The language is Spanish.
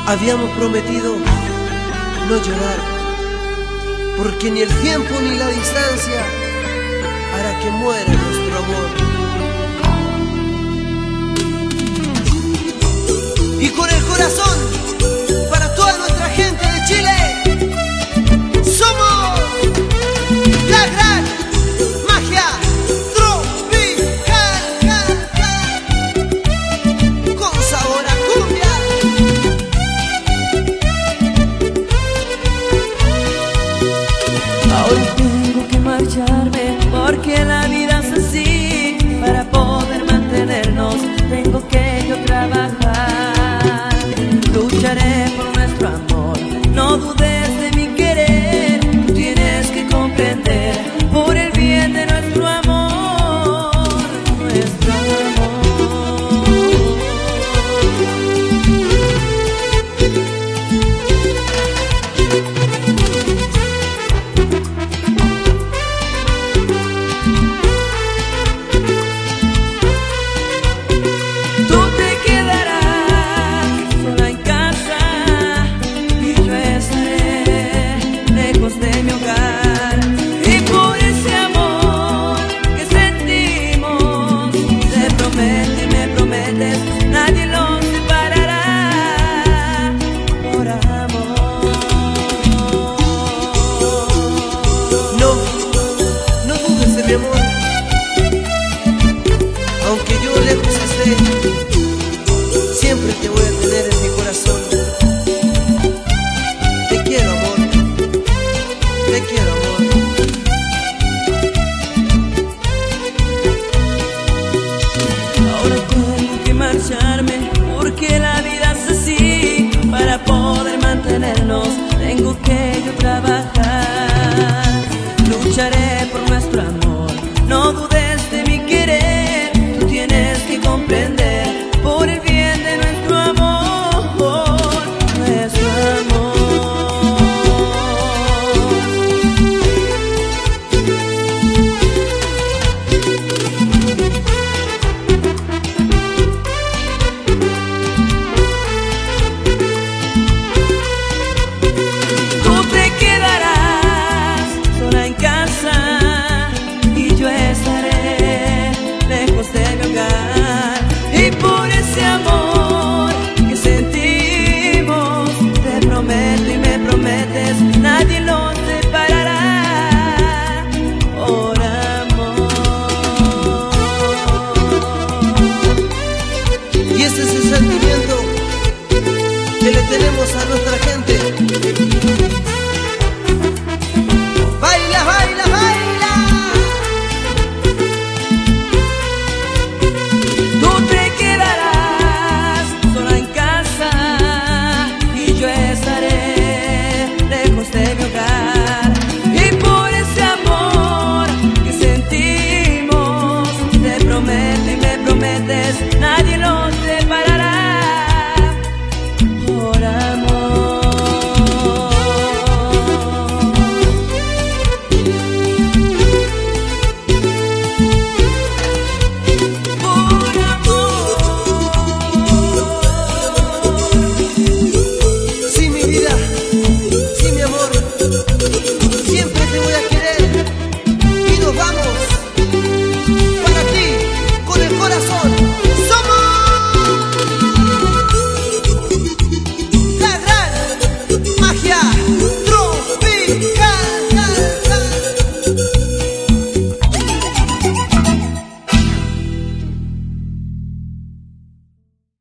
Habíamos prometido no llorar, porque ni el tiempo ni la distancia hará que muera nuestro amor. Y con el corazón para toda nuestra gente de Chile, somos la gran magia tropical, con sabor a cumbia. Hoy tengo que marcharme porque la vida es así. Para poder mantenernos tengo que yo trabajar. Lucharé por nuestro amor, no dudes de mi querer. Tú tienes que comprender por el bien de nuestro amor, nuestro amor. Mi amor, aunque yo lejos esté, siempre te voy a tener en mi corazón. Te quiero, amor, te quiero, amor. Ahora tengo que marcharme porque la vida es así. Para poder mantenernos tengo que yo trabajar. Lucharé por nuestro amor, no dudes de mi querer. Tú tienes que comprender por el bien de nuestro amor, nuestro amor. Tú te quedarás sola en casa y yo estaré lejos de mi hogar. Y por ese amor que sentimos, te prometo y me prometes, nadie lo separará, por amor. Y ese es el sentimiento que le tenemos a nuestra gente.